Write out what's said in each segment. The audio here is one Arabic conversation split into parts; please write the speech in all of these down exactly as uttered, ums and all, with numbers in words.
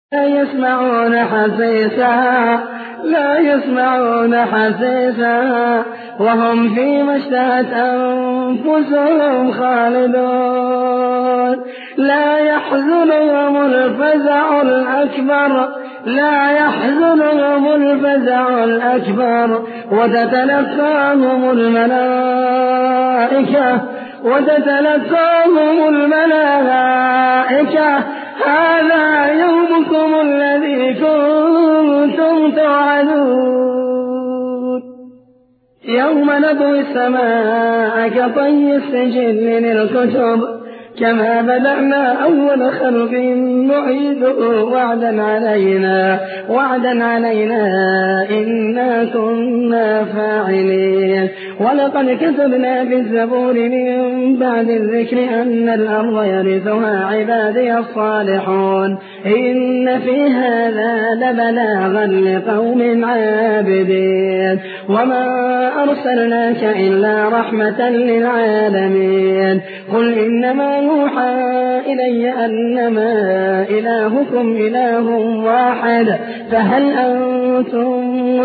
لا يسمعون حسيسها لا يسمعون حسيسها وهم فيما اشتهت أنفسهم خالدون. لا يحزنهم الفزع الأكبر لا يحزنهم الفزع الأكبر وتتلقاهم الملائكة وتتلقاهم الملائكة هذا يومكم الذي كنتم توعدون. يوم نطوي السماء كطي السجل للكتب كما بدأنا أول خلق نعيده وعدا علينا وعدا علينا إنا كنا فاعلين. ولقد كتبنا في الزبور من بعد الذكر أن الأرض يرثها عبادي الصالحون إن في هذا لبلاغا لقوم عابدين. وما أرسلناك إلا رحمة للعالمين. قل إنما يوحى إلي أنما إلهكم إله واحد فهل أنتم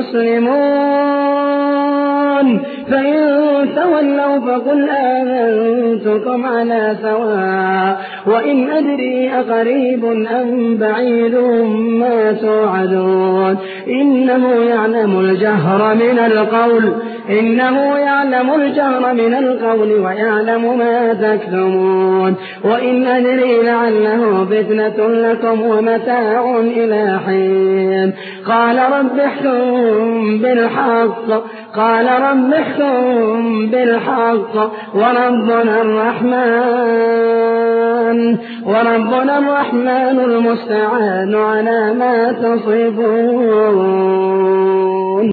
مسلمون؟ فإن تولوا فقل آذنتكم على سواء وإن أدري أقريب أم بعيد ما توعدون. إنه يعلم الجهر من القول إنه يعلم الجهر من القول ويعلم ما تكتمون. وإن أدري لعله فتنة لكم ومتاع إلى حين. قال رب احكم بالحق قال رب احكم بالحق وربنا الرحمن وربنا الرحمن المستعان على ما تصفون.